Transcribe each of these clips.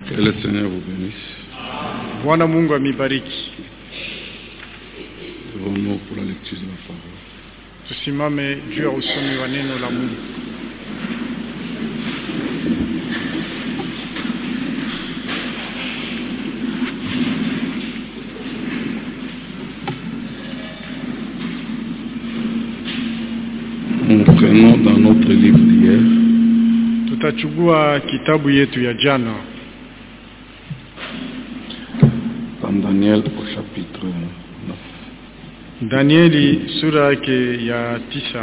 Que le Seigneur vous bénisse. Bwana Mungu amibariki. Levons-nous pour la lecture de la parole. Tusimame juu ya usomi wa neno la Mungu. Nous prenons dans notre livre d'hier. Tutachukua kitabu yetu ya jana. Dans Daniel au chapitre 9. Danieli sura yake ya 9.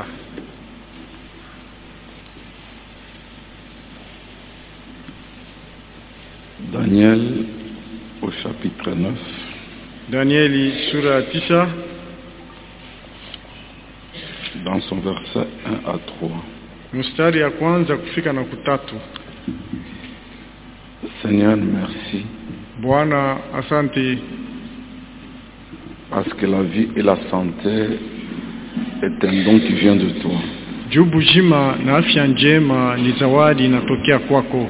Daniel au chapitre 9. Danieli sura ya 9. Dans son verset 1 à 3. Mstari ya kwanza kufika na kutatu. Seigneur, merci. Bwana, asante. Parce que la vie et la santé est un don qui vient de toi. Juu uzima na afya njema ni zawadi inatokea kwako.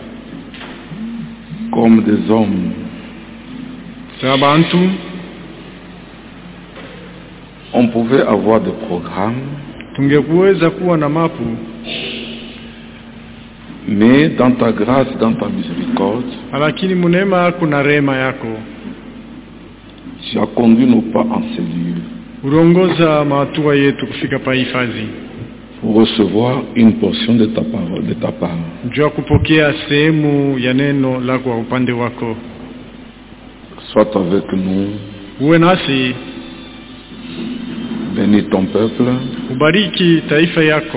Comme des hommes, Sabantu, on pouvait avoir des programmes, tungekuweza kuwa na mapu, mais dans ta grâce, dans ta miséricorde, lakini munema yako na rehema yako tu as conduit nos pas en ces lieux urongoza mahatua yetu kufika pa hifadhi pour recevoir une portion de ta parole, de ta part. juu ya kupokea sehemu ya neno lako kwa upande wako. Sois avec nous, Uwe nasi, bénis ton peuple, ubariki taifa yako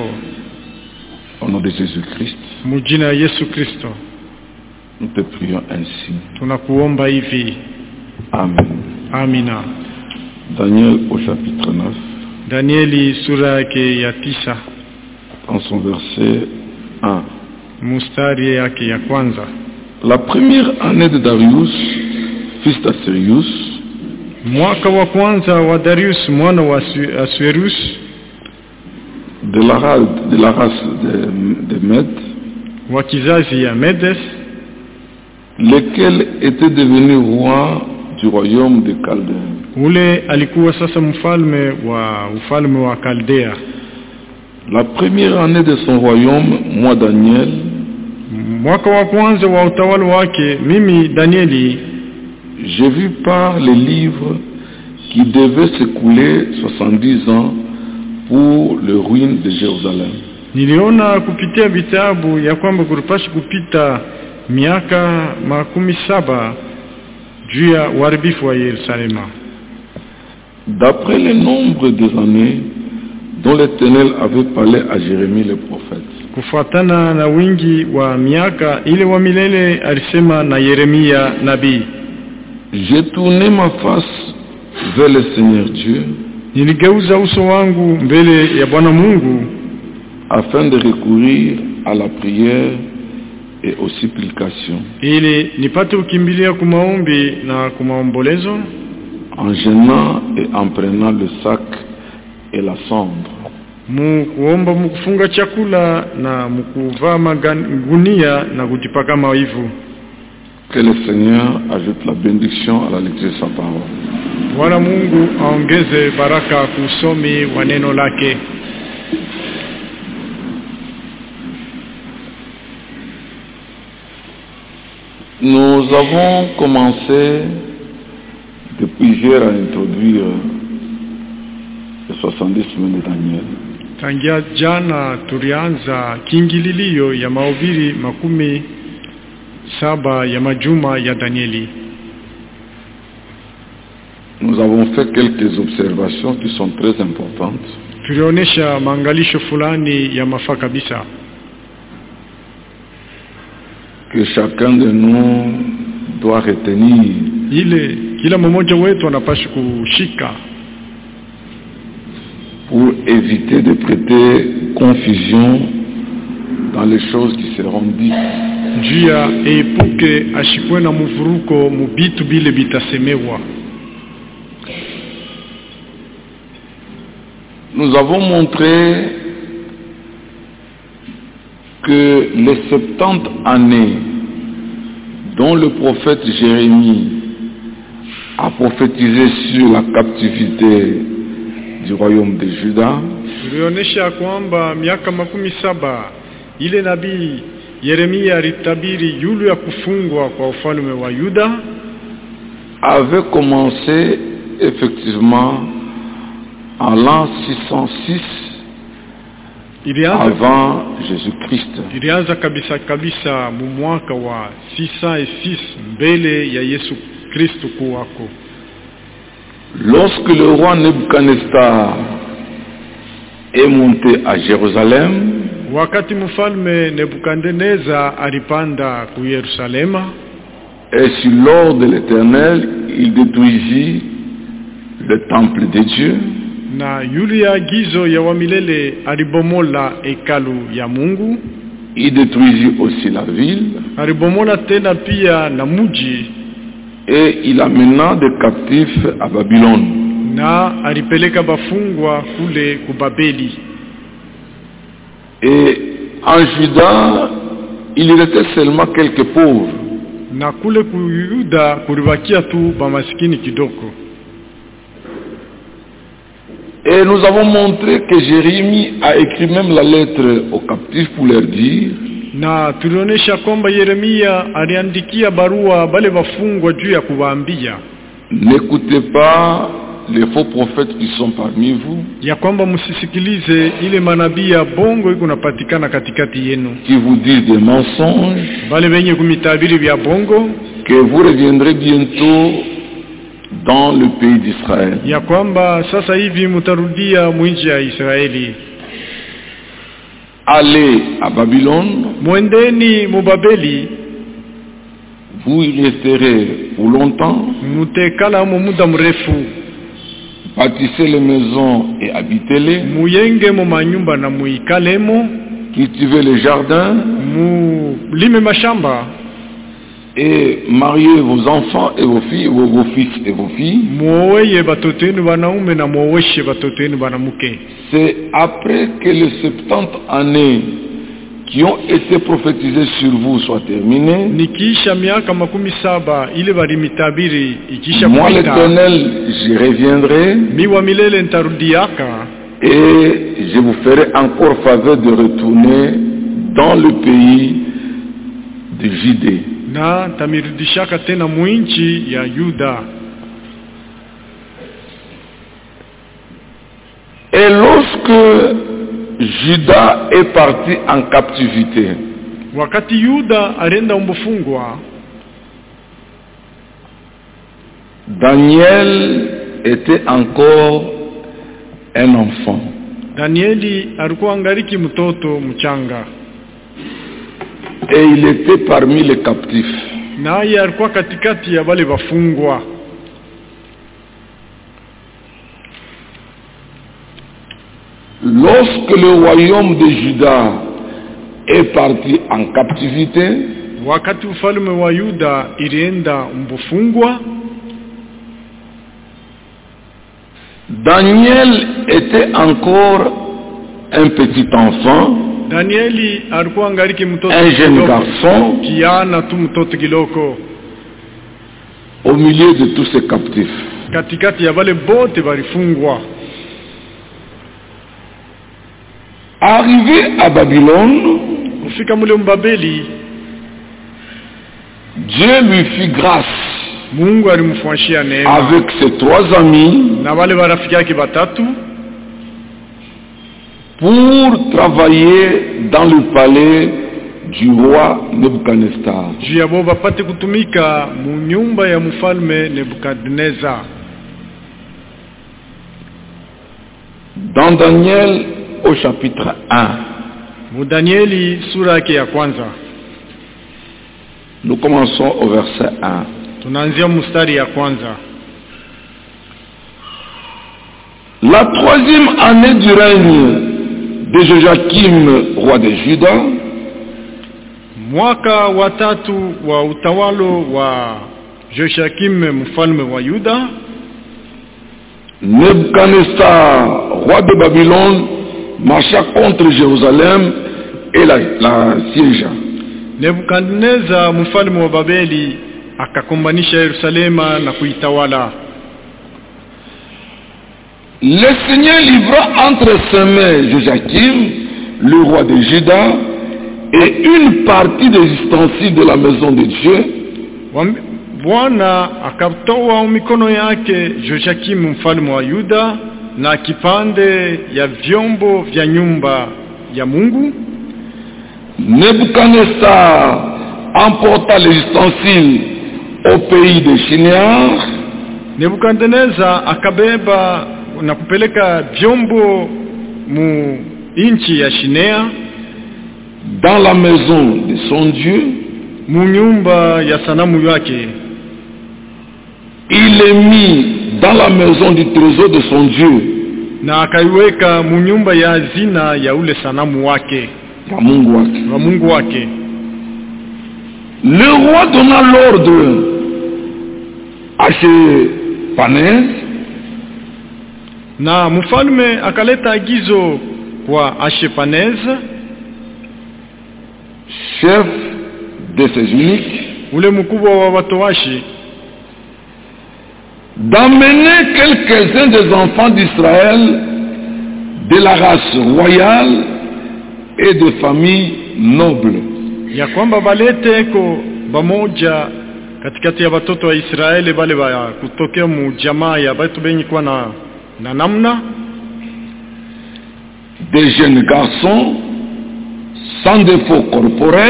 au nom de Jésus-Christ. mujina ya Yesu Kristo Nous te prions ainsi. tunakuomba hivi. Amen. Amina. Daniel au chapitre 9, Danieli sura yake ya 9 dans son verset 1. mstari yake ya kwanza. La première année de Darius, fils d'Assyrius, Mwaka wa kwanza wa Darius mwana wa Assuerus, de la race de Mèdes, wa kizazi ya Medes, lequel était devenu roi du royaume de Chaldée. ule alikuwa sasa mfalme wa ufalme wa Kaldea. La première année de son royaume, moi Daniel, Mwaka wa kwanza wa utawala wake, mimi Danieli, j'ai vu par les livres qui devaient s'écouler 70 ans pour le ruine de Jérusalem. niliona kupitia vitabu ya kwamba kulipashi kupita miaka 17 juu ya uharibifu wa Yerusalema. D'après le nombre des années dont l'Éternel avait parlé à Jérémie le prophète. Kufuatana na wingi wa miaka ile wa milele alisema na Yeremia nabii. J'ai tourné ma face vers le Seigneur Dieu Niligeuza uso wangu mbele ya Bwana Mungu afin de recourir à la prière et aux supplications, ili nipate ukimbilia kumaombi na kumaombolezo, en jeûnant et en prenant le sac et la cendre. kuomba, kufunga chakula na kuvaa magunia na kujipaka maivu. Que le Seigneur ajoute la bénédiction à la lecture de sa parole. Bwana Mungu aongeze baraka kusomi wa neno lake. Nous avons commencé depuis hier à introduire les 70 semaines de Daniel. Tangia jana tulianza kiingililio ya mahubiri 17 ya majuma ya Danieli. Nous avons fait quelques observations qui sont très importantes. Tulionesha maangalisho fulani ya mafaa kabisa. Que chacun de nous doit retenir. Ile kila mmoja wetu anapaswa kushika pour éviter de prêter confusion dans les choses qui seront dites. Njia epuke ashikwe na mvuruko mubitu bile bitasemewa. Nous avons montré que les 70 années dont le prophète Jérémie a prophétisé sur la captivité du royaume de Juda, tulionyesha kwamba miaka 17 ile nabii Yeremia alitabiri yule ya kufungwa kwa ufalme wa Yuda, avait commencé effectivement en l'an 606 avant Jésus-Christ. Ilianza kabisa mu mwaka wa 606 mbele ya Yesu Kristo kuwako. Lorsque le roi Nebuchadnezzar est monté à Jérusalem, wakati mfalme Nebukadneza alipanda ku Yerusalema, et sur l'ordre de l'Éternel, il détruisit le temple de Dieu, na yule agizo ya wamilele alibomola hekalu ya Mungu, il détruisit aussi la ville, alibomola tena pia na mji, et il amena des captifs à Babylone, na alipeleka bafungwa kule ku Babeli. Et en Juda, il restait seulement quelques pauvres. Na kule ku Yuda kulibakia tu bamaskini kidoko. Et nous avons montré que Jérémie a écrit même la lettre aux captifs pour leur dire, na tulionesha kwamba Yeremia aliandikia barua bale bafungwa juu ya kuwaambia, n'écoutez pas les faux prophètes qui sont parmi vous, ya kwamba msisikilize ile manabii ya bongo iko napatikana katikati yenu, qui vous disent des mensonges, bale wenye kumitabiri vya bongo, que vous reviendrez bientôt dans le pays d'Israël. ya kwamba sasa hivi mtarudia mwinji ya Israeli. Allez à Babylone, mwendeni mubabeli, vous y resterez pour longtemps, mutekala mu muda mrefu, bâtissez les maisons et habitez-les, muyenge mu manyumba na muikalemo, cultivez les jardins, mulime mashamba, et mariez vos enfants et vos filles, vos fils et vos filles. muoweye batoto yenu banaume na muoweshe batoto yenu banamuke. C'est après que les 70 années qui ont été prophétisées sur vous soient terminées, nikiisha miaka 17 ile balimitabiri ikisha moi kupita, l'Éternel, j'y reviendrai miwa milele ntarudiaka, et je vous ferai encore faveur de retourner dans le pays de Judée. na tamirudishaka tena mwinchi ya Yuda. Et lorsque Juda est parti en captivité, wakati Yuda alienda umbufungwa, Daniel était encore un enfant. Danieli alikuwa angaliki mtoto mchanga, Et il était parmi les captifs. naye alikuwa katikati ya wale wafungwa. Lorsque le royaume de Juda est parti en captivité, wakati ufalme wa Yuda ilienda umbufungwa, Daniel était encore un petit enfant, Danieli alikuwa angaliki mtoto un jeune kidogo, garçon, kiana tu mtoto kiloko, au milieu de tous ces captifs. katikati ya wale bote walifungwa. Arrivé à Babylone, Kufika mule mbabeli, Dieu lui fit grâce Mungu alimfuashia neema avec ses 3 amis na wale warafiki yake batatu pour travailler dans le palais du roi Nebuchadnezzar. juu ya bo bapate kutumika mu nyumba ya mfalme Nebukadneza. Dans Daniel au chapitre 1, Mu Danieli sura yake ya kwanza, nous commençons au verset 1. tunaanzia mstari ya kwanza. La 3e année du règne de Joachim, roi de Juda, Mwaka wa tatu wa utawalo wa Joachim mfalme wa Yuda, Nebuchadnezzar, roi de Babylone, marcha contre Jérusalem et la siégea. Nebukadneza mfalme wa Babeli akakombanisha Yerusalema na kuitawala. Le Seigneur livra entre ses mains Joachim, le roi de Juda, et une partie des ustensiles de la maison de Dieu. Bwana akatoa mikono yake Joachim mfalme wa Yuda na kipande ya vyombo vya nyumba ya Mungu. Nebuchadnezzar emporta les ustensiles au pays de Shinar. Nebukadneza akabeba na kupeleka vyombo mu inchi ya Shinea, dans la maison de son Dieu, mu nyumba ya sanamu yake. Il est mis dans la maison du trésor de son Dieu, na akaiweka mu nyumba ya hazina ya ule sanamu wake, ya Mungu wake. Wa Mungu wake. Le roi donna l'ordre à Shephanez, na mfalme akaleta agizo kwa Ashpenaz, chef de ses eunuques, ule mkubwa wa watowashi, d'amener quelques-uns des enfants d'Israël de la race royale et de familles nobles. Ya kwamba baleteko bamoja katikati ya watoto wa Israeli bale ba kutokea mu jamaa ya batu benye kwa na namna, des jeunes garçons sans défaut corporel,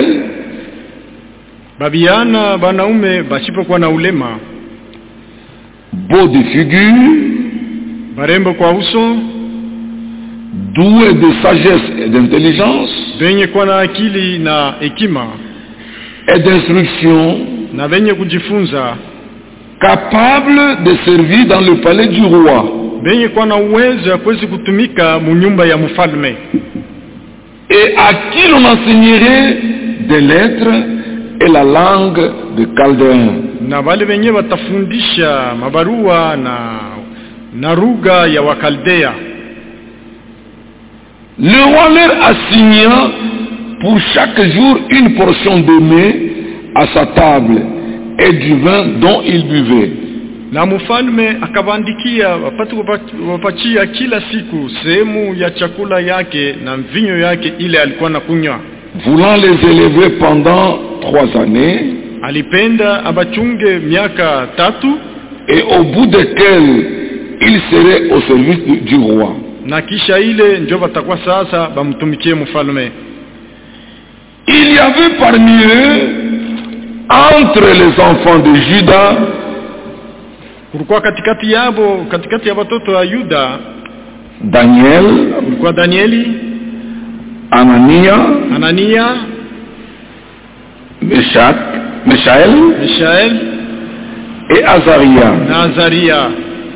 babiana banaume basipokuwa na ulema, beaux de figure, barembo kwa uso, doués de sagesse et d'intelligence, benye kwa na akili na hekima et d'instruction, na benye kujifunza, capables de servir dans le palais du roi, benye kwa na uwezo ya kuweza kutumika mu nyumba ya mfalme, et à qui l'on enseignerait des lettres et la langue de Chaldéen. na wale wenye watafundisha mabarua na lugha ya Wakaldea. Le roi leur assigna pour chaque jour une portion de mets à sa table et du vin dont il buvait. Na mfalme akabandikia wapatia kila siku sehemu ya chakula yake na mvinyo yake ile alikuwa na kunywa. Voulant les élever pendant 3 années, alipenda abachunge miaka 3, et au bout desquels il serait au service du roi. Na kisha ile ndio batakuwa sasa bamtumikie mfalme. Il y avait parmi eux, entre les enfants de Juda, kulikuwa katikati ya watoto wa Yuda, Daniel, kulikuwa Danieli, Anania, Mishael et Azaria.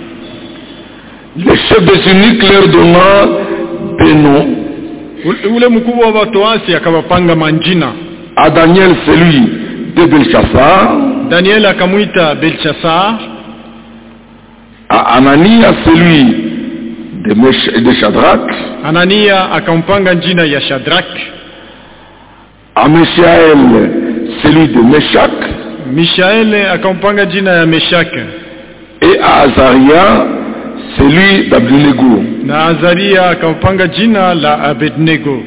Le chef des eunuques leur donna des noms. Ule mkubwa wa watoasi akawapanga manjina. À Daniel celui de Belshazzar, Daniel akamuita Belshazzar. À Anania celui de Shadrach, Anania akampanga jina ya Shadrach. À Mishael celui de Meshach, Mishael akampanga jina ya Meshach. Et à Azaria celui d'Abednego. Na Azaria akampanga jina la Abednego.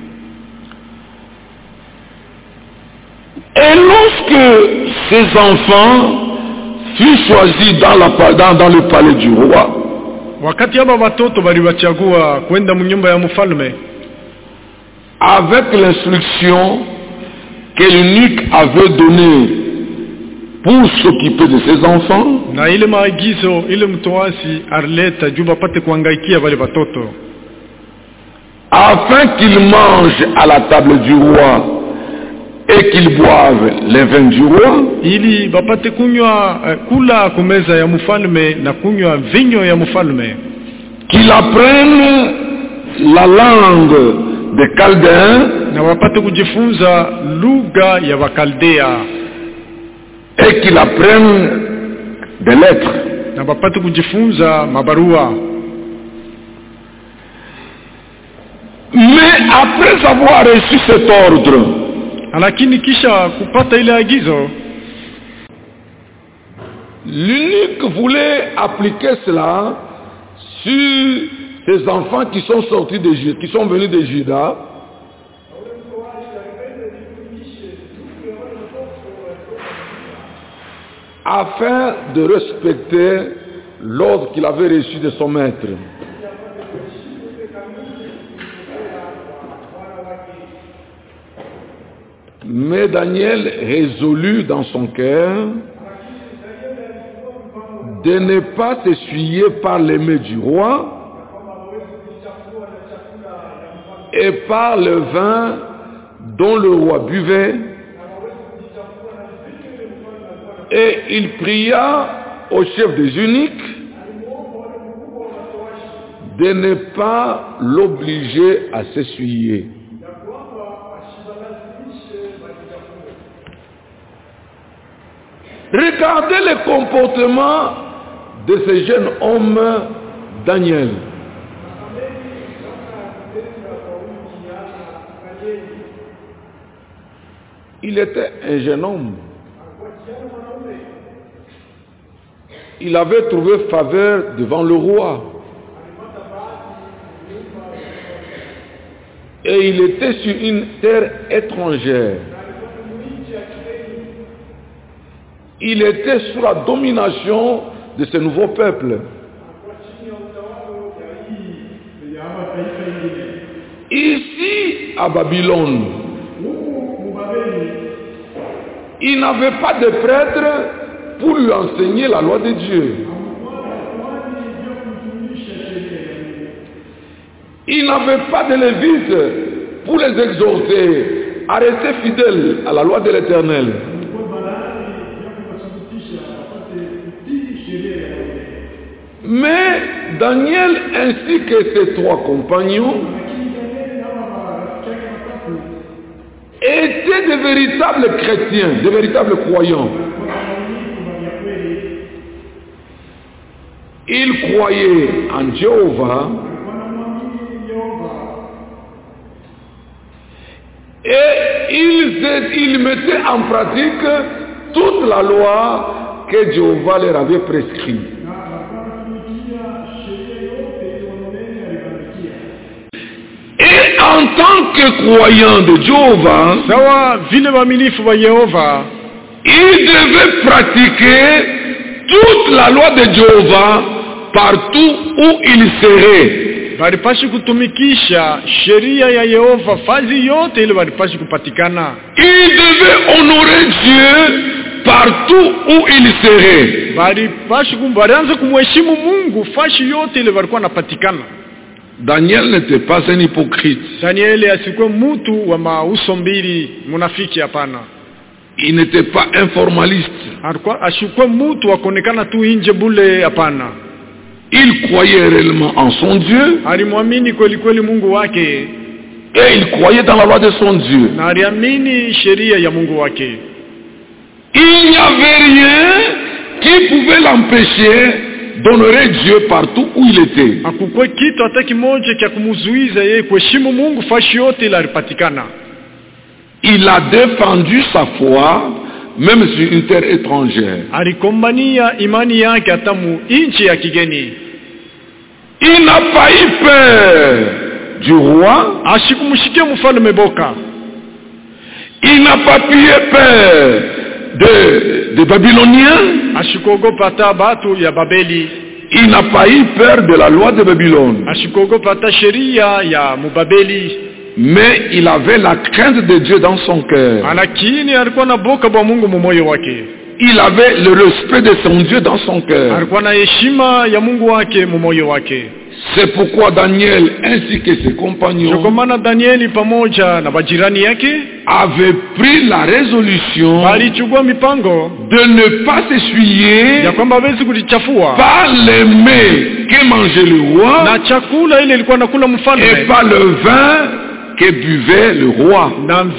Et lorsque ces enfants furent choisis dans le palais du roi, wakati aba watoto baliwachagua kwenda mnyumba ya mfalme, avec l'instruction que l'eunuque avait donnée pour s'occuper de ses enfants, na ile maagizo ile mtoasi arleta juba pate kuangaikia wale watoto, afin qu'ils mangent à la table du roi et qu'ils boivent les vins du roi, ili bapate kunywa kula kumeza ya mfalme na kunywa vinyo ya mfalme, qu'ils apprennent la langue des Chaldéens, na wapate kujifunza lugha ya Wakaldea, et qu'ils apprennent des lettres, na wapate kujifunza mabarua. Mais après avoir reçu cet ordre, lakini kisha kupata ile agizo, l'eunuque voulait appliquer cela sur ces enfants qui sont sortis de Juda, qui sont venus de Juda. Afin de respecter l'ordre qu'il avait reçu de son maître. Mais Daniel résolut dans son cœur de ne pas s'essuyer par les mains du roi et par le vin dont le roi buvait. Et il pria au chef des eunuques de ne pas l'obliger à s'essuyer. Regardez le comportement de ce jeune homme Daniel. Il était un jeune homme. Il avait trouvé faveur devant le roi. Et il était sur une terre étrangère. Il était sous la domination de ce nouveau peuple. Ici, à Babylone, il n'avait pas de prêtre pour lui enseigner la loi de Dieu. Il n'avait pas de lévites pour les exhorter à rester fidèles à la loi de l'Éternel. Mais Daniel ainsi que ses trois compagnons étaient de véritables chrétiens, de véritables croyants. Ils croyaient en Jéhovah et ils mettaient en pratique toute la loi que Jéhovah leur avait prescrite. Et en tant que croyants de Jéhovah, ils devaient pratiquer toute la loi de Jéhovah partout où ils seraient. Ils devaient honorer Dieu partout où ils seraient. Daniel n'était pas un hypocrite. Il n'était pas un formaliste. Il croyait réellement en son Dieu. Et il croyait dans la loi de son Dieu. Il n'y avait rien qui pouvait l'empêcher d'honorer Dieu partout où il était. Il a défendu sa foi même sur une terre étrangère. Il n'a pas eu peur du roi. Il n'a pas eu peur des Babyloniens. Il n'a pas eu peur de la loi de Babylone. Mais il avait la crainte de Dieu dans son cœur. Il avait le respect de son Dieu dans son cœur. C'est pourquoi Daniel ainsi que ses compagnons avaient pris la résolution de ne pas s'essuyer par les mets que mangeait le roi et par le vin que buvait le roi.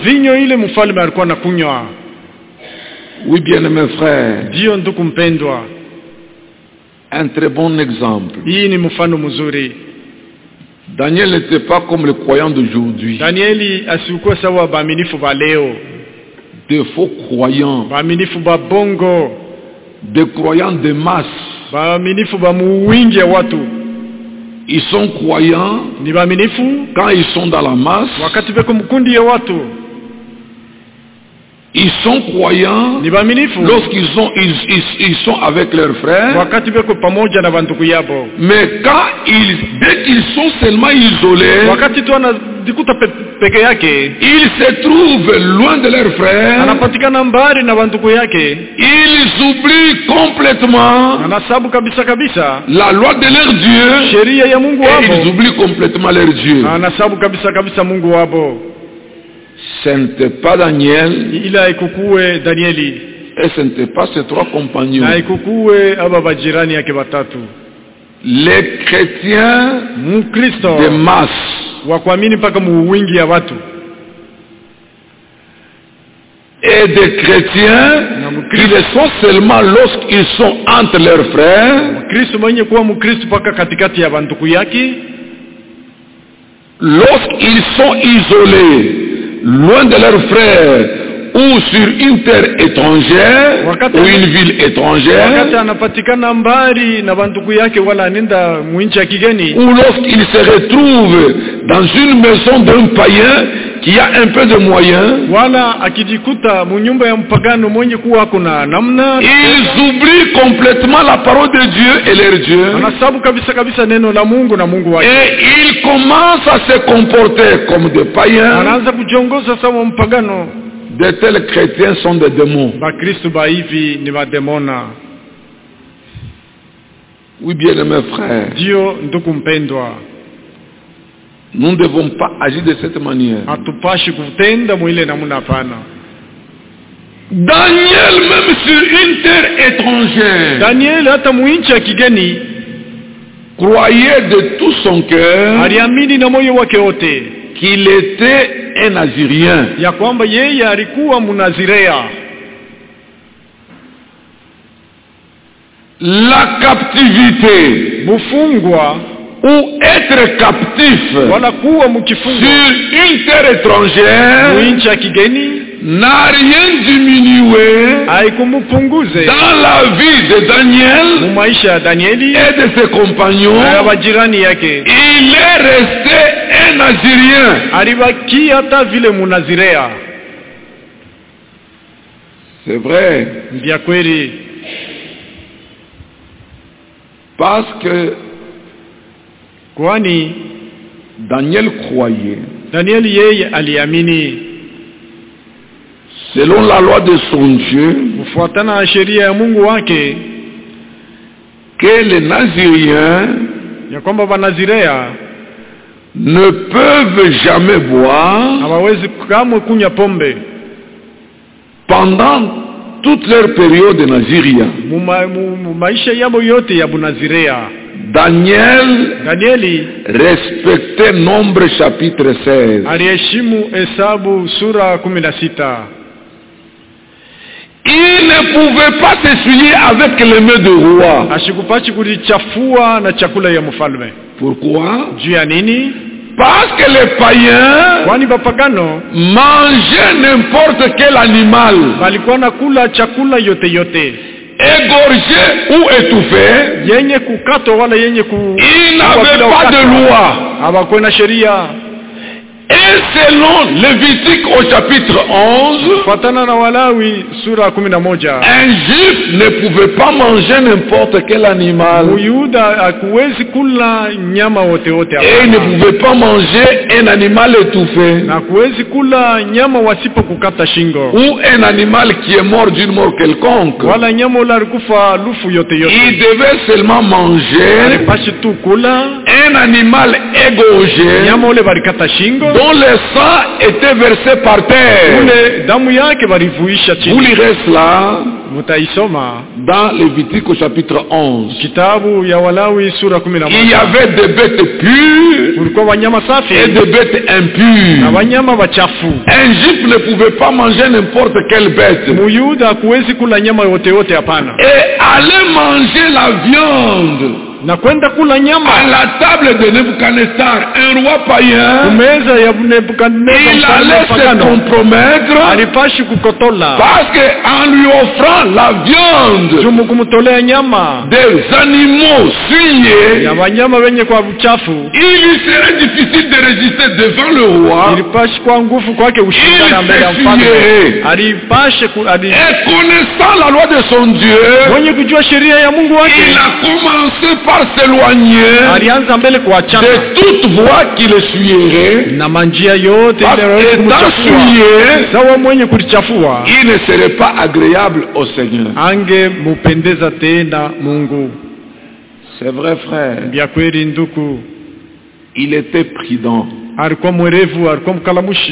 Oui, bien mes frères, un très bon exemple. Daniel n'était pas comme les croyants d'aujourd'hui. de faux croyants, baaminifu ba bongo, des croyants de masse. baaminifu ba muwingi ya watu. Ils sont croyants Ni baaminifu quand ils sont dans la masse. wakati beko mkundi ya watu. Ils sont croyants Ni baaminifu lorsqu'ils ils sont avec leurs frères. wakati beko pamoja na bandugu yabo. Mais dès qu'ils sont seulement isolés, Wakati tu anajikuta peke yake, ils se trouvent loin de leurs frères. anapatikana mbali na bandugu yake, Ils oublient complètement anasabu kabisa kabisa la loi de leur Dieu. sheria ya Mungu Et ils wabo, oublient complètement leur Dieu. anasabu kabisa kabisa Mungu wabo. Ce n'était pas Daniel Ila ikukuwe Danieli, et ce n'était pas ses trois compagnons. na ikukuwe aba bajirani yake batatu. Les chrétiens Mkristo de masse wa kuamini mpaka muwingi ya watu, et des chrétiens qui le sont seulement lorsqu'ils sont entre leurs frères. Kristo mwenye kuwa Mkristo mpaka katikati ya bandugu yake, Lorsqu'ils sont isolés, loin de leurs frères, ou sur une terre étrangère, ou une ville étrangère, wakati anapatikana mbali na bandugu yake wala anenda mwinchi ya kigeni, ou lorsqu'ils se retrouvent dans une maison d'un païen qui a un peu de moyens, wala akijikuta munyumba ya mpagano mwenye kuwa kuna namna, ils oublient complètement la parole de Dieu et leur Dieu, anasabu kabisa kabisa neno la Mungu na Mungu wake, et ils commencent à se comporter comme des païens. anaanza kujiongoza sawa mpagano. De tels chrétiens sont des démons. Bakristo ba hivi ni mademona. Oui, bien-aimés frères, Ndio ndugu mpendwa, nous ne devons pas agir de cette manière. hatupashi kutenda mwile namuna hapana. Daniel, même sur une terre étrangère, Daniel hata mwinchi ya kigeni croyait de tout son cœur aliamini na moyo wake wote qu'il était un Nazirien. ya kwamba yeye alikuwa Munazirea. La captivité Mufungwa ou être captif wala kuwa mkifungwa sur une terre étrangère mwinchi ya kigeni n'a rien diminué haikumupunguze dans la vie de Daniel mumaisha ya Danieli et de ses compagnons. na wajirani yake. Il est resté un Nazirien. Alibaki hata vile Munazirea. C'est vrai. Ndia kweli, Parce que kwani Daniel croyait, Danieli yeye aliamini selon la loi de son Dieu, kufuatana na sheria ya Mungu wake, que les Naziriens ya kwamba Wanazirea ne peuvent jamais boire hawawezi kamwe kunywa pombe pendant toute leur période de Naziria. maisha yabo yote ya Bunazirea. Danieli respectait Nombre chapitre 16. Aliheshimu Hesabu sura 16. Il ne pouvait pas s'essuyer avec les mains du roi. Ashikupachi kujichafua na chakula ya mfalme. Pourquoi? Juu ya nini? Parce que les païens Kwani bapagano mangeaient n'importe quel animal, walikuwa nakula chakula yote yote, égorgé ou étouffé. yenye kukato wala yenye Il n'avait pas de loi. hawakuwa na sheria. Et selon Lévitique au chapitre 11, Fatana na Walawi sura 11, un juif ne pouvait pas manger n'importe quel animal. Muyuda hakuwezi kula nyama wote wote, Et il ne pouvait pas manger un animal étouffé na hakuwezi kula nyama wasipo kukata shingo, ou un animal qui est mort d'une mort quelconque. wala nyama ula alikufa lufu yote yote. Il devait seulement manger Alipashi tu kula un animal égorgé nyama ule balikata shingo, dont le sang était versé par terre. ule damu yake balivuisha Vous chini. lirez cela Mutaisoma dans Lévitique au chapitre 11. kitabu ya Walawi sura Il y 11. avait des bêtes pures Kulikuwa wanyama safi et des bêtes na impures. wanyama wachafu. Un juif ne pouvait pas manger n'importe quelle bête. Muyuda hakuwezi kula nyama yote yote, hapana. Et aller manger la viande na kwenda kula nyama à la table de Nebuchadnezzar, un roi païen, meza ya Nebukadneza il allait se compromettre alipashi kukotola parce que en lui offrant la viande jumu kumtolea nyama des animaux souillés, ya wanyama wenye kwa uchafu, il lui serait difficile de résister devant le roi. ilipashi kwa nguvu kwake ushindana mbele ya mfalme. Alipashi et connaissant la loi de son Dieu, mwenye kujua sheria ya Mungu wake, il a commencé par s'éloigner alianza mbele kuachana de toute voie qui le suirait, na manjia yote parce qu'étant souillé, sawa mwenye kulichafua il ne serait pas agréable au Seigneur. ange mupendeza tena Mungu. C'est vrai, frère. Bia kweli nduku, Il était prudent. alikuwa mwerevu, alikuwa mkalamushi,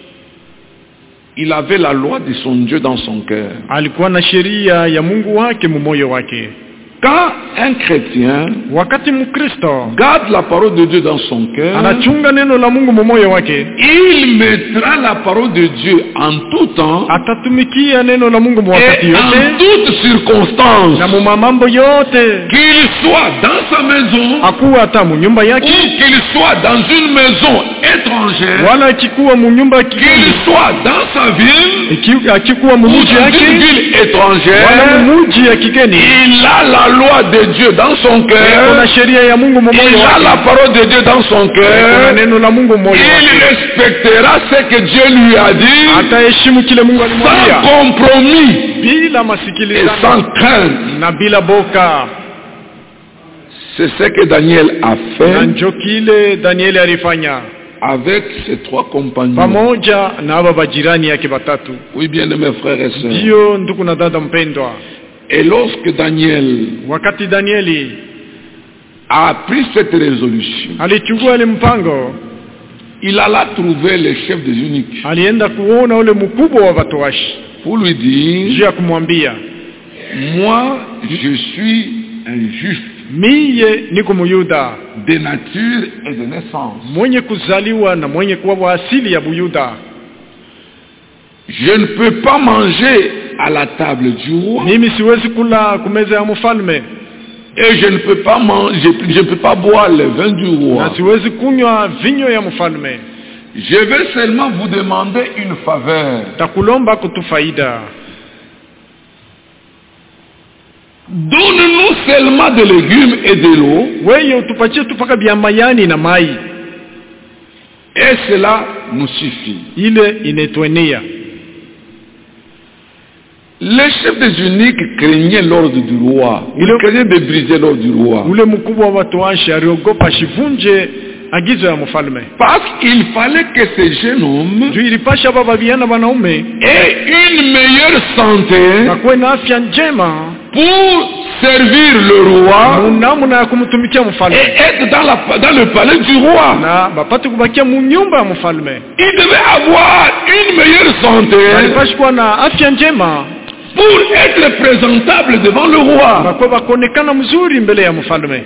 il avait la loi de son Dieu dans son cœur. alikuwa na sheria ya Mungu wake mumoyo wake. Quand un chrétien Wakati Mkristo garde la parole de Dieu dans son cœur, anachunga neno la Mungu mumoyo wake, il mettra la parole de Dieu en tout temps atatumikia neno la Mungu mwakati et en yote toutes circonstances, na mamambo yote, qu'il soit dans sa maison akuwa hata munyumba ou yake qu'il soit dans une maison étrangère, wala akikuwa munyumba qu'il kigeni, soit dans sa ville akikuwa ou mumuji dans yake une ville wala étrangère, mumuji ya kigeni, il a la loi de Dieu dans son kuna cœur, sheria ya Mungu mumoyo il a la wake, parole de Dieu dans son kuna cœur, neno la Mungu mumoyo il wake, respectera ce que Dieu lui a dit ataheshimu kile Mungu alimwambia sans compromis bila et masikilizano sans crainte. na bila boka. C'est ce que Daniel a Na fait njo kile Danieli alifanya avec ses trois compagnons. pamoja na aba bajirani yake batatu. Oui, bien mes frères et sœurs. Ndiyo ndugu na dada mpendwa, Et lorsque Daniel wakati Danieli a pris cette résolution, alichukua ile mpango, il alla trouver le chef des eunuques alienda kuona ule mkubwa wa watoashi pour lui juu dire, ya kumwambia, moi je suis un juif miye niko Muyuda de nature et de naissance. mwenye kuzaliwa na mwenye kuwa wa asili ya Buyuda. Je ne peux pas manger à la table du roi Mimi siwezi kula kumeza ya mfalme et je ne peux pas manger, je ne peux pas boire le vin du roi. na siwezi kunywa vinyo ya mfalme. Je vais seulement vous demander une faveur. Takulomba kutufaida, Donne-nous seulement des légumes et de l'eau, wewe utupatie tupaka bya mayani na mai, et cela nous suffit. ile inetwenea. Les chefs des eunuques craignaient l'ordre du roi. Ils craignaient de briser l'ordre du roi. Ule mkubwa wa watoashi aliogopa shivunje agizo ya mfalme, Parce qu'il fallait que ces jeunes hommes juu ilipasha baba vijana wanaume aient une meilleure santé wakuwe na afya njema pour servir le roi namna ya kumtumikia et mfalme être dans le palais du roi. na bapate kubakia munyumba ya mfalme. Ils devaient avoir une meilleure santé Walipasha kuwa na afya njema pour être présentable devant le roi. bakuwe bakonekana mzuri mbele ya mfalme.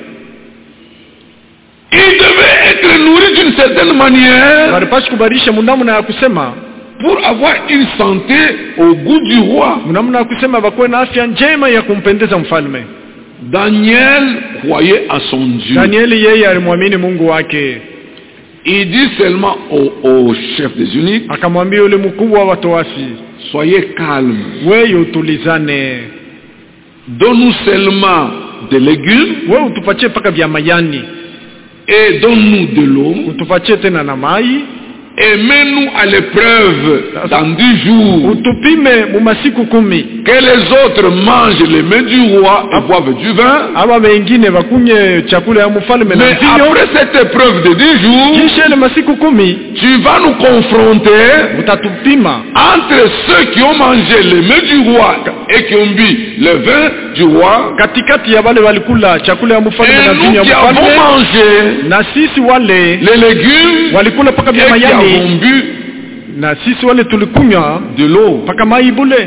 Ils devaient être nourris d'une certaine manière Walipasha kubarisha munamna ya kusema, pour avoir une santé au goût du roi. munamna ya kusema bakuwe na afya njema ya kumpendeza mfalme. Daniel croyait à son Dieu. Danieli yeye alimwamini Mungu wake, Il dit seulement au chef des eunuques, akamwambia yule mkubwa wa watoasi, soyez calme, wewe utulizane, donne-nous seulement des légumes wewe utupatie paka vya mayani, et donne-nous de l'eau utupatie tena na mai, et mets-nous à l'épreuve dans 10 jours. utupime mumasiku 10, Que les autres mangent les mets du roi et boivent du vin. aba wengine wakunye chakula ya mfalme na Mais vinyo. après cette épreuve de 10 jours, Kisha ile masiku 10 tu vas nous confronter utatupima entre ceux qui ont mangé les mets du roi et qui ont bu le vin du roi, katikati ya wale walikula chakula ya mfalme na et vinyo nous ya qui avons mfalme, mangé na sisi wale les légumes walikula paka et vya qui mayani, avons bu na sisi wale tulikunywa de l'eau. paka mai bule.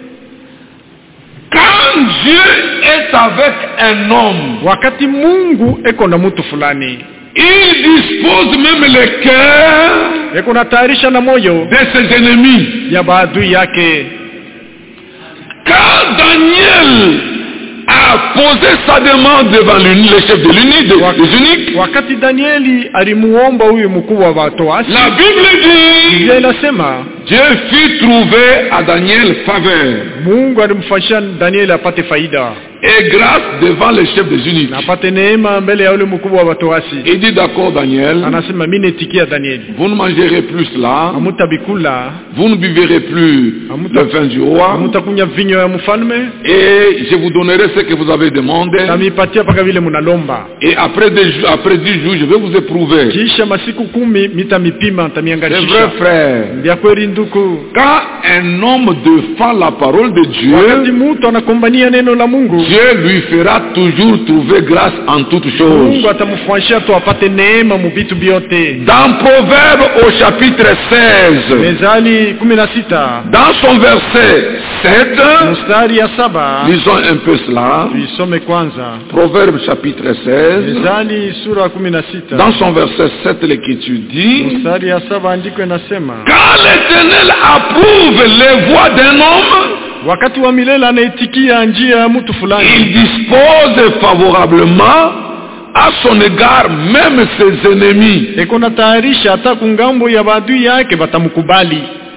Quand Dieu est avec un homme, Wakati Mungu eko na mtu fulani, il dispose même le cœur eko na tayarisha na moyo de ses ennemis. ya baadui yake. Quand Daniel a posé posé sa demande devant le chef de des eunuques, wakati Danieli alimuomba huyu mkuu wa watoasi, la Bible dit, Biblia inasema Dieu fit trouver à Daniel faveur Mungu alimfanyia Danieli apate faida et grâce devant le chef des eunuques. na apate neema mbele ya yule mkuu wa watoasi. Il dit d'accord Daniel, Anasema mimi netikia Danieli, vous ne mangerez plus cela, amutabikula, vous ne buvez plus le vin du roi, amutakunya vinyo ya mfalme, et je vous donnerai ce que vous avez demandé. tamipatia paka vile munalomba. Et après 10 jours, je vais vous éprouver. Kisha masiku 10 mitamipima C'est tamiangalia. vrai frère. Ndia kweli nduku. Quand un homme défend la parole de Wakati Dieu, mtu anakombania neno la Mungu, Dieu lui fera toujours trouver grâce en toutes choses. Mungu atamfanyia tu apate neema mu vitu vyote. Dans Proverbe au chapitre 16, Mezali 16 dans son verset 7, mstari ya 7, lisons un peu cela. tuisome kwanza. Proverbe chapitre 16, Mezali sura 16 dans son verset 7, l'Écriture dit, mstari ya 7 andiko inasema, quand l'Éternel approuve les voies d'un homme, wakati wa milele anaitikia njia ya mtu il fulani, dispose favorablement à son égard même ses ennemis. eko na tayarisha hata kungambo ya badui yake batamkubali.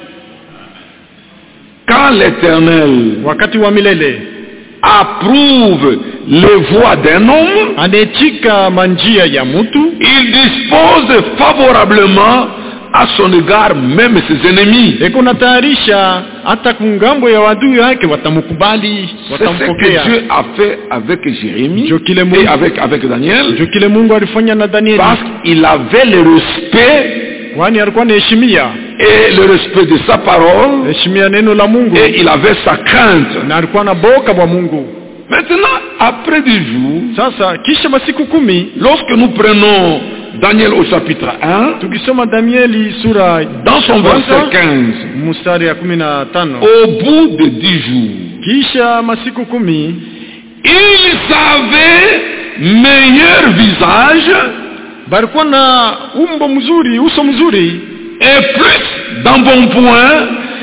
Quand l'Éternel Wakati wa milele approuve les voies d'un homme, anaitika manjia ya mtu, il dispose favorablement à son égard même ses ennemis. eko na tayarisha hata kungambo ya wadui yake watamkubali, C'est ce que watampokea. Dieu a fait avec Jérémie Jo kile et Mungu, avec Daniel, jo kile Mungu alifanya na Danieli, parce qu'il avait le respect kwani alikuwa anaheshimia et le respect de sa parole, heshimia neno la Mungu et il avait sa crainte. na alikuwa na boka bwa Mungu. Maintenant, après 10 jours, Sasa kisha masiku 10, lorsque nous prenons Daniel au chapitre 1, tukisoma Danieli sura dans son verset 15, mstari ya 15, au bout de 10 jours, kisha masiku 10 ils avaient meilleur visage balikuwa na umbo mzuri, uso mzuri, et plus d'embonpoint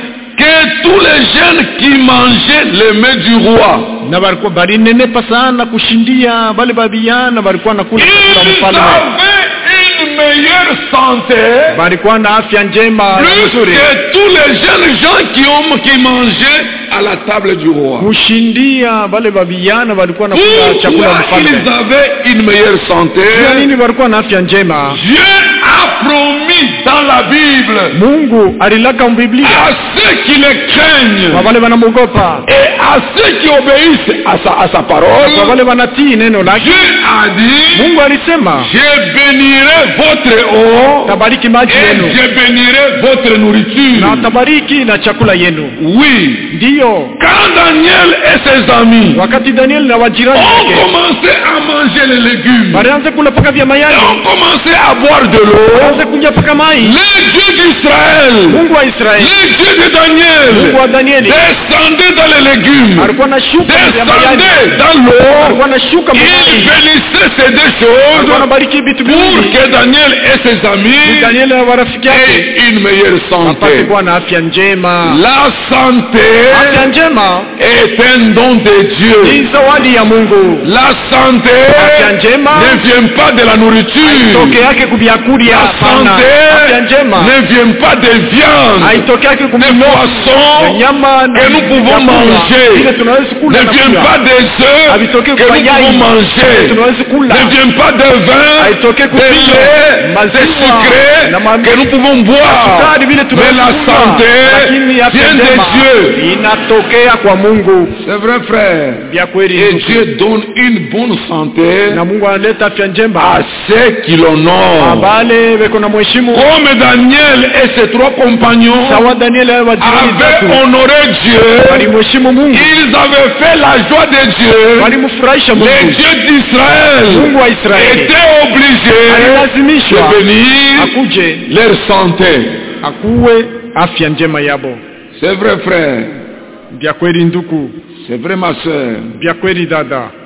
que tous les jeunes qui mangeaient les mets du roi. na balikuwa balinenepa sana kushindia bale babiana balikuwa nakula chakula Ils mfalme, avaient une meilleure santé balikuwa na afya njema plus nzuri que tous les jeunes gens qui mangeaient à la table du roi. kushindia bale babiana balikuwa nakula chakula Pourquoi ils mfalme. avaient une meilleure santé? Kwa nini balikuwa na afya njema? Dieu a promis dans la Bible Mungu alilaka mbiblia à ceux qui le kwa craignent wale wanamuogopa, et à ceux qui obéissent à sa kwa parole. wale wanatii neno lake. Dieu a dit, Mungu alisema je bénirai votre eau tabariki maji et yenu je bénirai votre nourriture. na tabariki na chakula yenu. Oui, Ndiyo, quand Daniel et ses amis wakati Daniel na wajirani ont wake commencé à manger les légumes walianza kula paka vya et mayai, ont commencé à boire de l'eau, walianza kunywa paka mai, les dieux d'Israël, Mungu wa Israeli, les dieux de Mungu Daniel, wa Danieli descendaient dans les légumes, alikuwa anashuka vya mayai, descendaient dans l'eau, alikuwa anashuka ils mayai, bénissaient ces deux alikuwa choses anabariki vitu pour viwili, que Daniel et ses amis Daniel na warafiki yake aient une meilleure apate santé. kuwa na afya njema. La santé Afya njema est un don de Dieu. ni zawadi ya Mungu. La santé Afya njema ne vient pas de la nourriture. toke yake kubiakulia, La hapana. Afya santé njema ne vient pas de viande, haitoke yake de kuminoa poissons nyama que nous pouvons manger. ile tunaweza Ne kula na vient kula. pas des œufs Havitoke que kwa nous yai pouvons manger. tunaweza kula. Ne vient pas de vin, Haitoke de kupia lait, de maziwa sucré na que nous pouvons boire. sukari vile Mais tunaweza la kula. santé Lakini afya vient de njema Dieu. inatokea kwa Mungu. C'est vrai frère. Vya kweli Et ndugu. Dieu donne une bonne santé Na Mungu analeta afya à njema ceux qui l'honorent. wale weko na mheshimu Comme Daniel et ses trois compagnons sawa Daniel na wajirani avaient tatu honoré Dieu, walimheshimu Mungu, ils avaient fait la joie de Dieu. walimfurahisha Les Mungu. dieux d'Israël Mungu wa Israeli étaient obligés alilazimishwa de bénir akuje leur santé. akuwe afya njema yabo. C'est vrai frère, Vya kweli ndugu, c'est vrai ma soeur. vya kweli dada,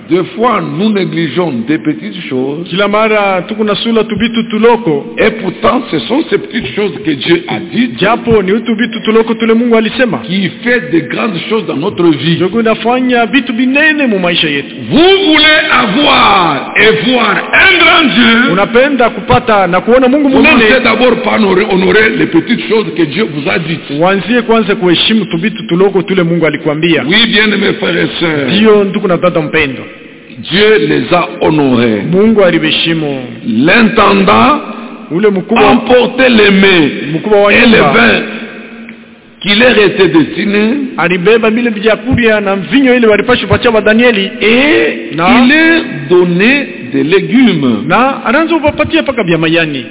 Des fois, nous négligeons des petites choses. Kila mara tukunasula tubitu tuloko. Et pourtant, ce sont ces petites choses que Dieu a dites. Japo ni utubitu tuloko tule Mungu alisema. Qui fait de grandes choses dans notre vie. Tukunafanya vitu binene mu maisha yetu. Vous voulez avoir et voir un grand Dieu. Unapenda kupata na kuona Mungu munene. Commencez d'abord par honorer les petites choses que Dieu vous a dites. Wanzie kwanza kuheshimu tubitu tuloko tule Mungu alikwambia. Oui, bien-aimés frères et sœurs. Ndio ndugu na dada mpendo. Dieu les a honorés. Mungu alibeshimu. L'intendant emportait les mets et les vins qui leur étaient destinés. Alibeba bile vyakulia na mvinyo ile walipaswa kupatia wa Danieli et il leur donnait des légumes. Na anaanza kupatia paka vya mayani.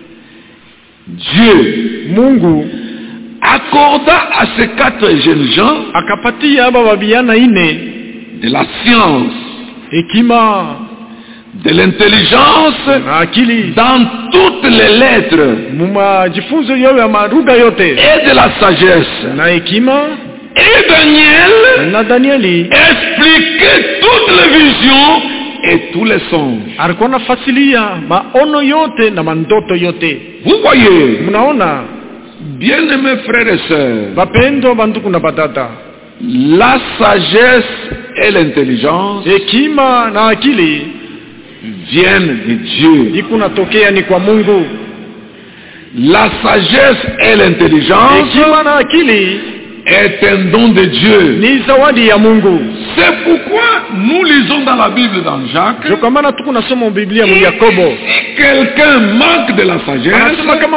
Dieu, Mungu accorda à ces 4 jeunes gens akapatia aba wabiana ine de la science, hekima, de l'intelligence dans toutes les lettres et de la sagesse. Et Daniel expliquait toutes les visions et tous les songes. Vous voyez, bien-aimés frères et sœurs, la sagesse et l'intelligence viennent de Dieu. La sagesse et l'intelligence est un don de Dieu. C'est pourquoi nous lisons dans la Bible dans Jacques. Si quelqu'un manque de la sagesse,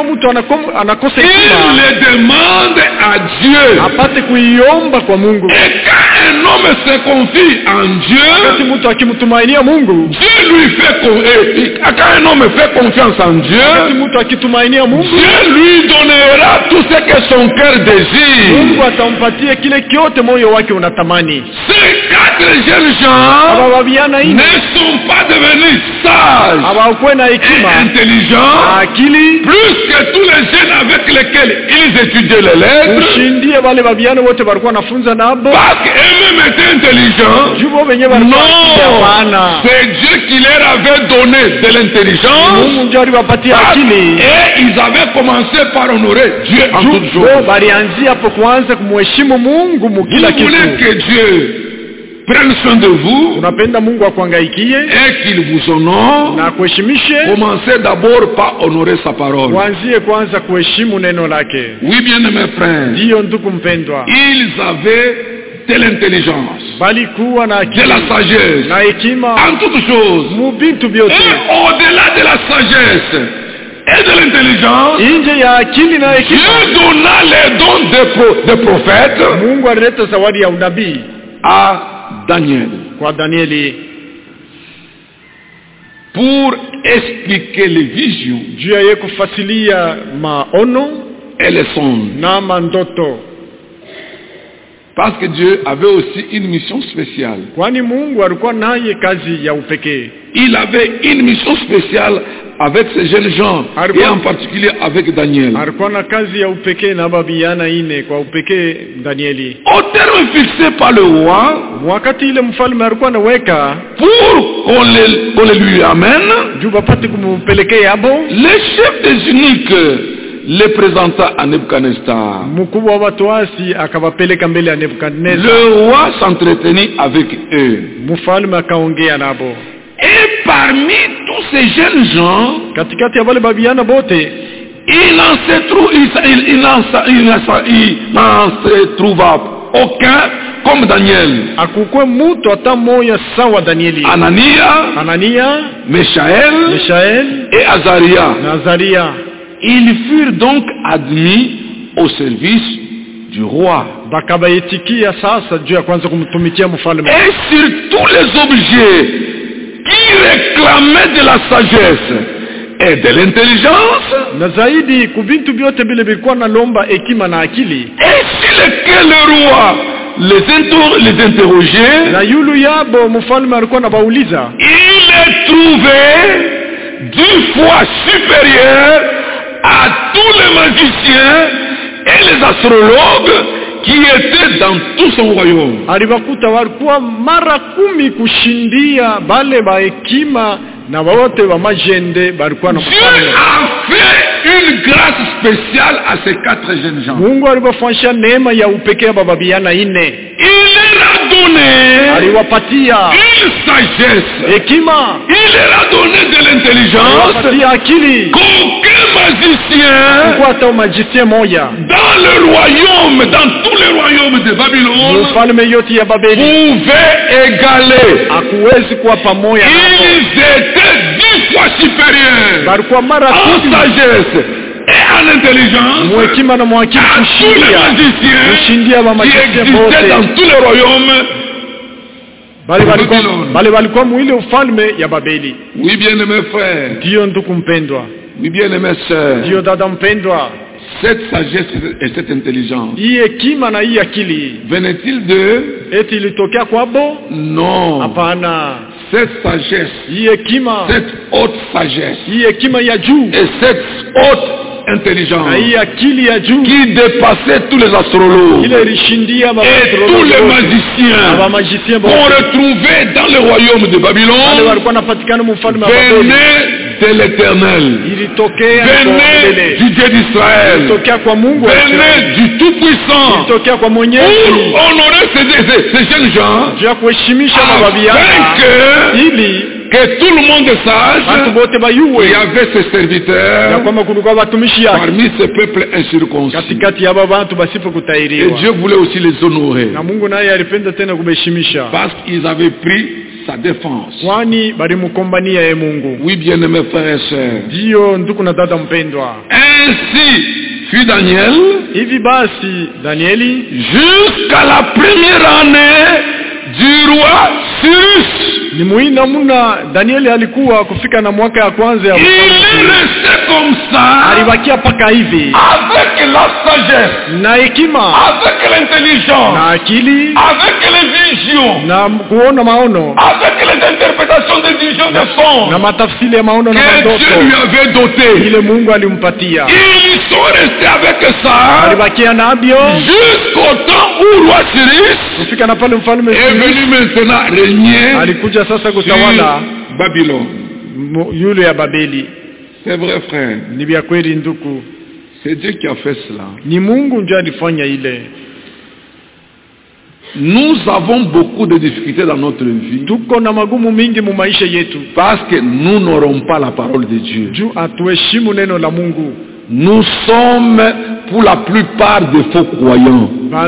il le demande à Dieu. Et quand un homme se confie en Dieu, Dieu lui fait confiance. Quand un homme fait confiance en Dieu, Dieu lui donnera tout ce que son cœur désire. Ces 4 jeunes gens ne sont pas devenus sages et intelligents plus que tous les jeunes avec lesquels ils étudiaient les lettres. Parce qu'eux-mêmes étaient intelligents. Non, c'est Dieu qui leur avait donné de l'intelligence. Et ils avaient commencé par honorer Dieu en toutes choses. Vous voulez que Dieu prenne soin de vous et qu'il vous honore. Commencez d'abord par honorer sa parole. Oui, bien mes frères, ils avaient de l'intelligence, de la sagesse en toutes choses. Et au-delà de la sagesse et de l'intelligence, Dieu donna les dons des prophètes à Daniel pour expliquer les visions et les songes. Parce que Dieu avait aussi une mission spéciale. Il avait une mission spéciale avec ces jeunes gens, et en particulier avec Daniel. Au terme fixé par le roi, pour qu'on les lui amène, le chef des eunuques les présenta à Nebuchadnezzar. Le roi s'entretenit avec eux. Et parmi tous ces jeunes gens, il n'en se trouva aucun comme Daniel. Anania, Mishaël et Azaria. Ils furent donc admis au service du roi. Et sur tous les objets qui réclamaient de la sagesse et de l'intelligence, et sur lesquels le roi les interrogeait, il les trouvait 2 fois supérieurs à tous les magiciens et les astrologues qui étaient dans tout son royaume. Alibakuta walikuwa mara 10 kushindia bale ba hekima na wote wa majende balikuwa na mfalme. Dieu a fait une grâce spéciale à ces 4 jeunes gens. Mungu alibafanyia neema ya upekee babiana 4. Il leur a donné aliwapatia une sagesse. Hekima. Il leur a donné de l'intelligence. Aliwapatia akili. Qu'aucun magicien Kwa magicien moya dans le royaume, dans tous les royaumes de Babylone, mfalme yote ya Babeli pouvait égaler. hakuwezi kuwa pamoja nao. Ils étaient 10 fois supérieurs en sagesse et en intelligence à tous les magiciens qui existaient dans tous les royaumes. Bali walikuwa mwile ufalme ya Babeli. Oui, bien-aimés frères. Ndio ndugu mpendwa. Oui, bien-aimés sœurs. Ndio dada mpendwa. Cette sagesse et cette intelligence, hii hekima na hii akili, venait-il de eti ilitokea kwabo? Non. Hapana. Cette sagesse, hii hekima, cette haute sagesse, hii hekima ya juu, et cette haute intelligence, na hii akili ya juu, qui dépassait tous les astrologues ile ilishindia et tous les magiciens qu'on retrouvait dans le royaume de Babylone, venait de l'Éternel, venait du Dieu d'Israël, venait du Tout-Puissant, pour honorer ces jeunes gens, afin que tout le monde sache qu'il y avait ces serviteurs parmi ce peuple incirconcis. Et Dieu voulait aussi les honorer, parce qu'ils avaient pris sa défense. Oui, bien-aimés frères et sœurs. Ainsi fut Daniel jusqu'à la première année du roi Cyrus. Ni muhimu muna Danieli alikuwa kufika na mwaka ya kwanza ya il est resté comme ça, alibakia paka hivi, avec la sagesse, na hekima, avec l'intelligence, na akili, avec les visions, na kuona maono, avec les interprétations des visions des songes, na matafsiri ya maono na que Dieu lui avait doté. ile Mungu alimpatia. Ils sont restés avec ça alibakia nabio jusqu'au temps où roi Cyrus kufika na pale mfalme est venu maintenant régner alikuja sasa kutawala Babylone. Yule ya Babeli. C'est vrai, frère. Ni vya kweli ndugu. C'est Dieu qui a fait cela. Ni Mungu ndiye alifanya ile. Nous avons beaucoup de difficultés dans notre vie. Tuko na magumu mingi mu maisha yetu. Parce que nous n'aurons pas la parole de Dieu. Juu atuheshimu neno la Mungu. Nous sommes pour la plupart des faux croyants.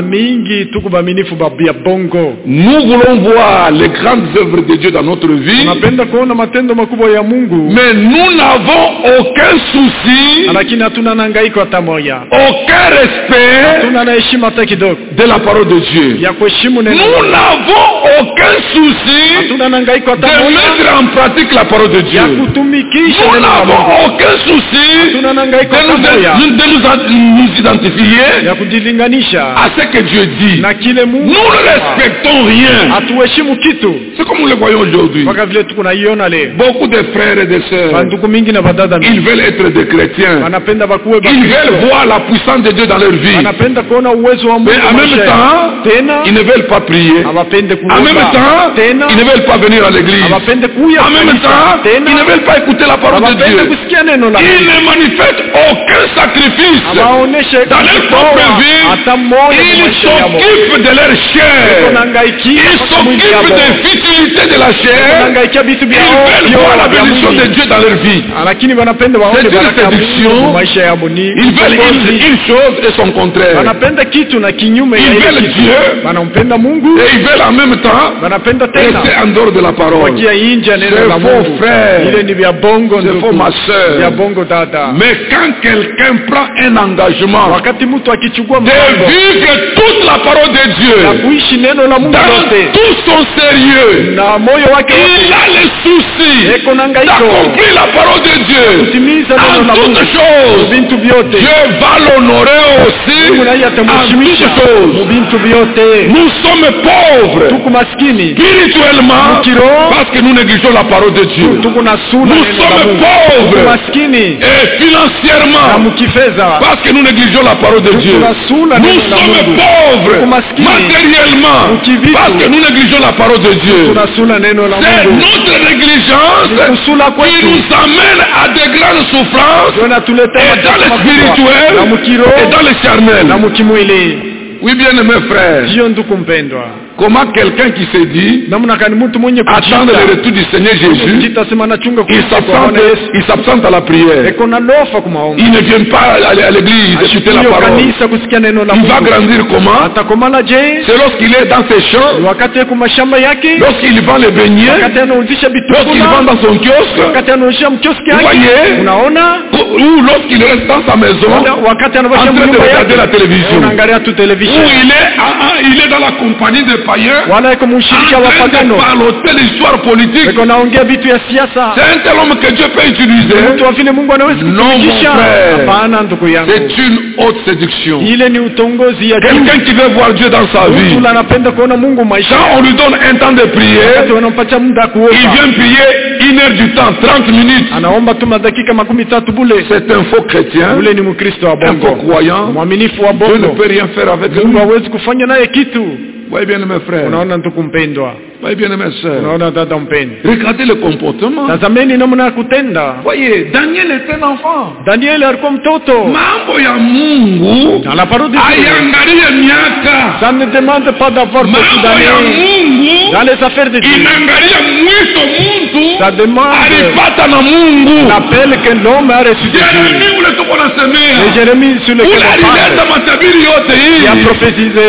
Nous voulons voir les grandes œuvres de Dieu dans notre vie, mais nous n'avons aucun souci, aucun respect de la parole de Dieu. Nous n'avons aucun souci de mettre en pratique la parole de Dieu. Nous n'avons aucun souci de nous identifier à ce que Dieu dit. Nous ne respectons rien. C'est comme nous le voyons aujourd'hui. Beaucoup de frères et de sœurs, ils veulent être des chrétiens. Ils veulent voir la puissance de Dieu dans leur vie. Mais en même temps, ils ne veulent pas prier. En même temps, ils ne veulent pas venir à l'église. En même temps, ils ne veulent pas écouter la parole de Dieu. Ils ne manifestent aucun sacrifice dans leur propre vie. Ils s'occupent de leur chair. Ils s'occupent des futilités de la chair. Ils veulent voir la bénédiction de Dieu dans leur vie. C'est une séduction. Ils veulent une chose et son contraire. Ils veulent Dieu et ils veulent en même temps rester en dehors de la parole. C'est faux, frère. C'est faux, ma soeur. Mais quand quelqu'un prend un engagement de vivre toute la parole de Dieu dans tout son sérieux, il a le souci d'accomplir la parole de Dieu en toutes choses. Dieu va l'honorer aussi en toutes choses. Nous sommes pauvres spirituellement parce que nous négligeons la parole de Dieu. Nous sommes pauvres et financièrement matériellement. Parce que nous négligeons la parole de Dieu. Nous sommes pauvres matériellement. Parce que nous négligeons la parole de Dieu. C'est notre négligence qui nous amène à des grandes souffrances et dans le spirituel et dans le charnel. Oui, bien aimé frère. Comment quelqu'un qui se dit attendre le retour du Seigneur Jésus, il s'absente à la prière, il ne vient pas à l'église écouter la parole, il va grandir comment? C'est lorsqu'il est dans ses champs, lorsqu'il vend les beignets, lorsqu'il vend dans son kiosque, vous voyez, ou lorsqu'il reste dans sa maison en train de regarder la télévision, ou il est dans la compagnie de païens, en train de parler l'histoire politique. C'est un tel homme que Dieu peut utiliser. Non, mon frère, c'est une haute séduction. Quelqu'un qui veut voir Dieu dans sa vie, quand on lui donne un temps de prière, il vient prier 1 heure du temps, 30 minutes. C'est un faux chrétien, un faux croyant. Dieu ne peut rien faire avec lui. Oui, bien mes frères. Oui, bien mes sœurs. Regardez le comportement. Voyez, Daniel est un enfant. Mambo ya Mungu hayangalie miaka. Ça ne demande pas d'avoir beaucoup d'années. Dans les affaires de Dieu, ça demande l'appel que l'homme a reçu de Dieu. Et Jérémie sur lequel on parle, il a prophétisé.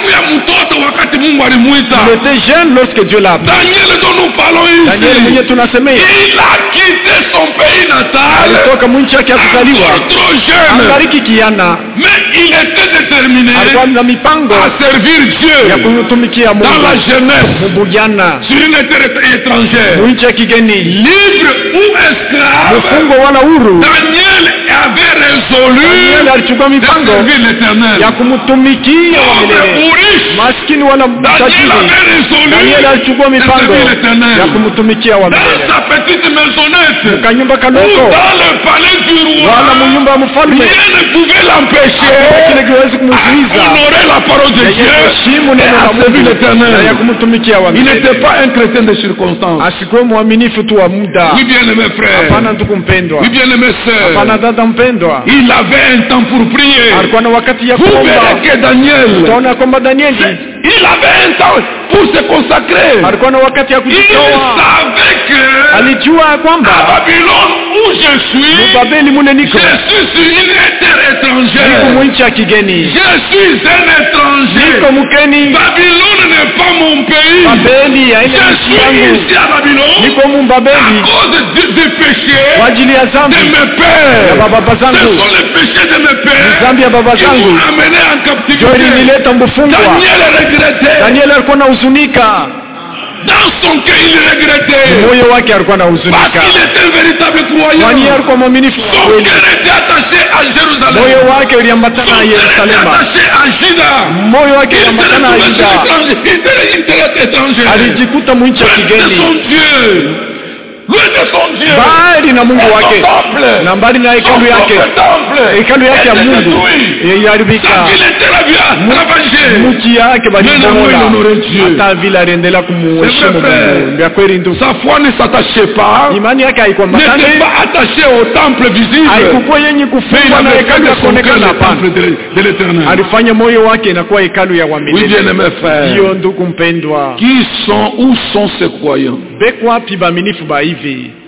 Il était jeune lorsque Dieu l'a appelé. Daniel mwenye tunasema, il a quitté son pays natal. Alitoka mji wake akuzaliwa. Angariki kiana. Mais il était déterminé à servir Dieu dans la jeunesse sur une terre étrangère. Libre ou esclave, Daniel avait résolu de servir l'Éternel. Pauvre ou riche, Daniel avait résolu de servir l'Éternel. Dans sa petite maisonnette ou dans le palais du roi, rien ne pouvait l'empêcher à honorer la parole de Dieu et à servir l'Éternel. Il n'était pas un chrétien de circonstance. Oui, bien aimé frère. Oui, bien aimé sœur. Il avait un temps pour prier. Vous verrez que Daniel, il avait un temps pour se consacrer. Il savait que à Babylone où je suis sur une terre étrangère. Je suis un étranger. Babylone n'est pas mon pays. Je suis ici à Babylone à cause des péchés de mes pères. Ce sont les péchés de mes pères qui m'ont amené en captivité. Daniel alikuwa na huzunika. Dans son cœur, il regrettait. Moyo wake alikuwa na huzunika. Parce qu'il était un véritable croyant. Kwani alikuwa mwaminifu wa kweli. Son cœur était attaché à Jérusalem. Moyo wake uliambatana na Yerusalemu. Attaché à Juda. Moyo wake uliambatana na Juda. Alijikuta mwinchi ya kigeni. Mbali na Mungu wake na mbali na hekalu yake ya Mungu iliharibika. Mji yake balibomola. Hata vile aliendelea kumheshimu Mungu. Ndio kweli ndugu. Sa foi ne s'attachait pas. Imani yake haikuwa matane. N'était pas attaché au temple visible. Haikuwa yenye kufungwa na hekalu ya kuonekana hapana. De l'Éternel. Alifanya moyo wake inakuwa hekalu ya uaminifu. Oui, bien aimé frère. Ndio ndugu mpendwa. Où sont ces croyants? Beko wapi baaminifu ba hivi?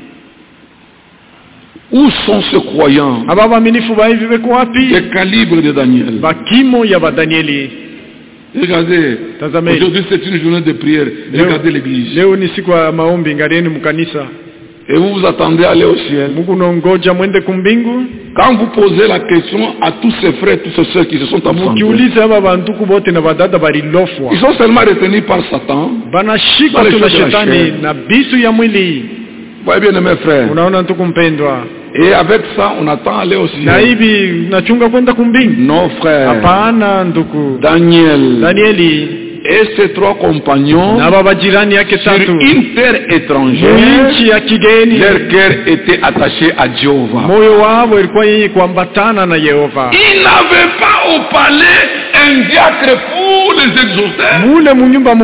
Où sont ces croyants? Le calibre de Daniel. Regardez, aujourd'hui c'est une journée de prière. Regardez l'église. Et vous vous attendez à aller au ciel. Quand vous posez la question à tous ces frères, tous ces soeurs qui se sont absentés, ils sont seulement retenus par Satan. Voyez bien mes frères. Et avec ça, on attend aller au ciel. Non frère. Daniel et ses 3 compagnons sur une terre étrangère, leur cœur était attaché à Jéhovah. Ils n'avaient pas au palais un diacre pour les exaucer. Il n'y avait pas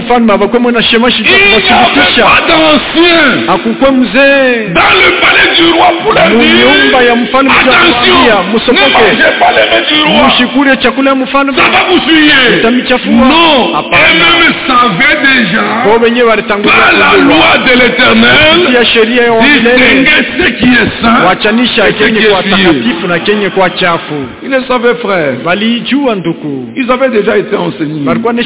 d'ancien dans le palais du roi pour leur dire attention, ne mangez pas les mains du roi, ça va vous suyer. Non, eux-mêmes savaient déjà par la loi de l'Éternel distinguer ce qui est saint et ce qui est souillé. Ils le savaient, frère. Ils avaient déjà été enseignés.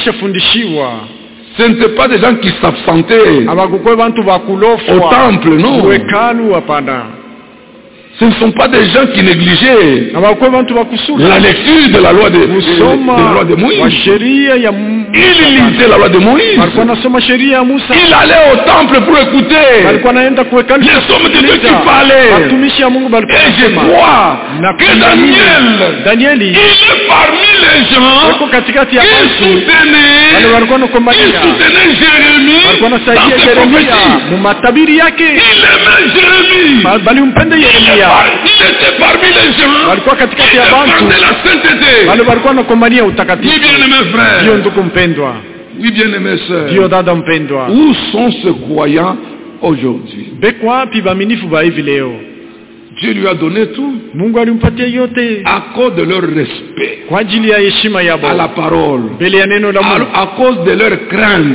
Ce n'étaient pas des gens qui s'absentaient au temple, non. Ce ne sont pas des gens qui négligeaient la lecture de la loi de Moïse. Il lisait la loi de Moïse. Il allait au temple pour écouter les hommes de Dieu qui parlaient. Et je crois que Daniel, il est parmi les gens qui soutenaient Jérémie dans ses prophéties. Il aimait Jérémie. Il était parmi les gens qui défendaient la sainteté. Oui, bien-aimés frères. Oui, bien-aimés sœurs. Où sont ces croyants aujourd'hui? Dieu lui a donné tout à cause de leur respect à la parole, à cause de leur crainte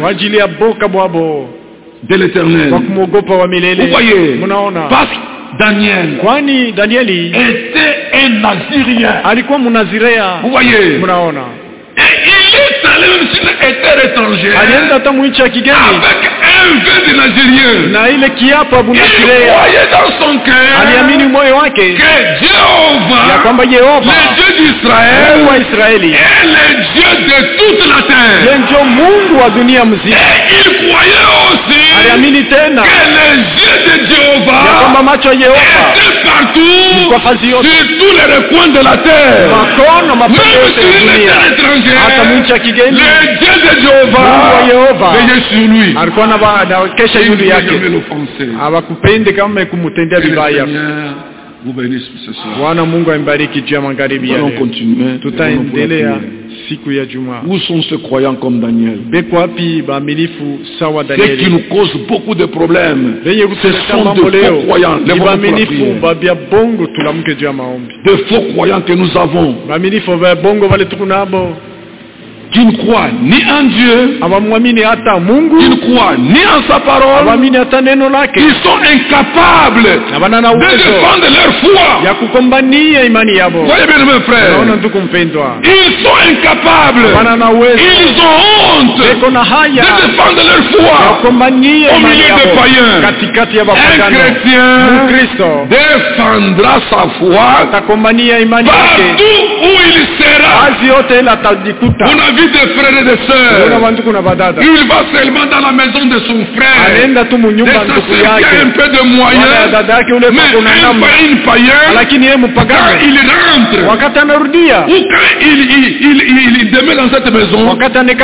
de l'Éternel. Vous voyez, parce que Daniel était un Nazirien. Vous voyez, et il est allé même sur une terre étrangère avec un vœu de Nazirien. Il croyait dans son cœur que Jéhovah, le Dieu d'Israël, est le Dieu de toute la terre. Et il croyait aussi que les yeux de Jéhovah étaient partout sur tous les recoins de la terre. Même sur une terre étrangère, le Dieu de Jéhovah veillait sur lui. Il ne jamais l'offenser. Vous bénisse ce soir. Nous allons continuer. Où sont ceux croyants comme Daniel? Ceux qui nous causent beaucoup de problèmes, ce sont de faux croyants. De faux croyants que nous avons, qui ne croient ni en Dieu, qui ne croient ni en sa parole, qui sont incapables de défendre leur foi. Voyez bien mes frères, ils sont incapables, ils ont honte de défendre leur foi au milieu des païens. Un chrétien défendra sa foi partout où il sera. On a vu des frères et des sœurs, il va seulement dans la maison de son frère, de sa sœur qui a un peu de moyens, mais un païen, quand il rentre, ou quand il demeure dans cette maison, il devient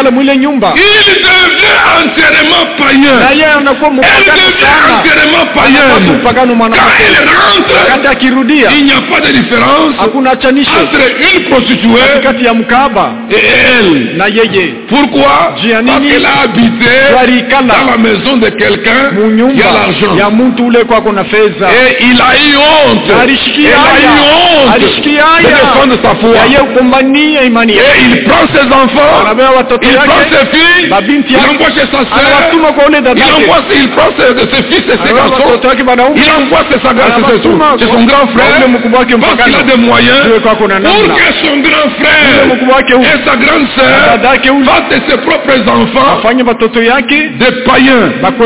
entièrement païen. Elle devient entièrement païenne. Quand il rentre, il n'y a pas de différence entre une prostituée et elle. Pourquoi? Parce qu'elle a habité dans la maison de quelqu'un qui a l'argent. Et il a eu honte. Elle a eu honte de défendre sa foi. Et il prend ses enfants, il prend ses filles, il envoie chez sa sœur, il prend ses fils et ses garçons, il envoie chez son grand frère, parce qu'il a des moyens pour que son grand frère et sa grande sœur fassent de ses propres enfants des païens.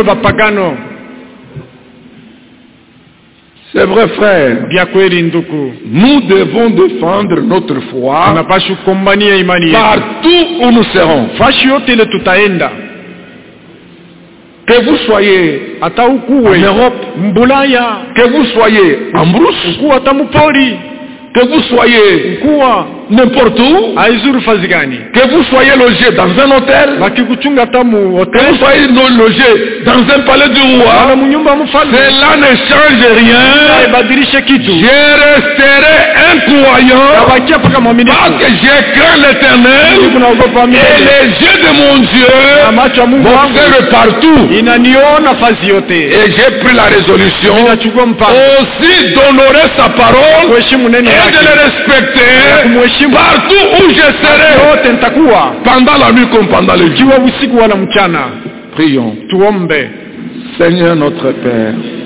C'est vrai, frère. Nous devons défendre notre foi partout où nous serons. Que vous soyez en Europe, que vous soyez en brousse, que vous soyez n'importe où, que vous soyez logé dans un hôtel, que vous soyez logé dans un palais du roi, cela ne change rien. Je resterai un croyant parce que j'ai craint l'Éternel et les yeux de mon Dieu m'observent partout. Et j'ai pris la résolution aussi d'honorer sa parole et de le respecter partout où je serai, pendant la nuit comme pendant le jour. Prions. Seigneur notre Père,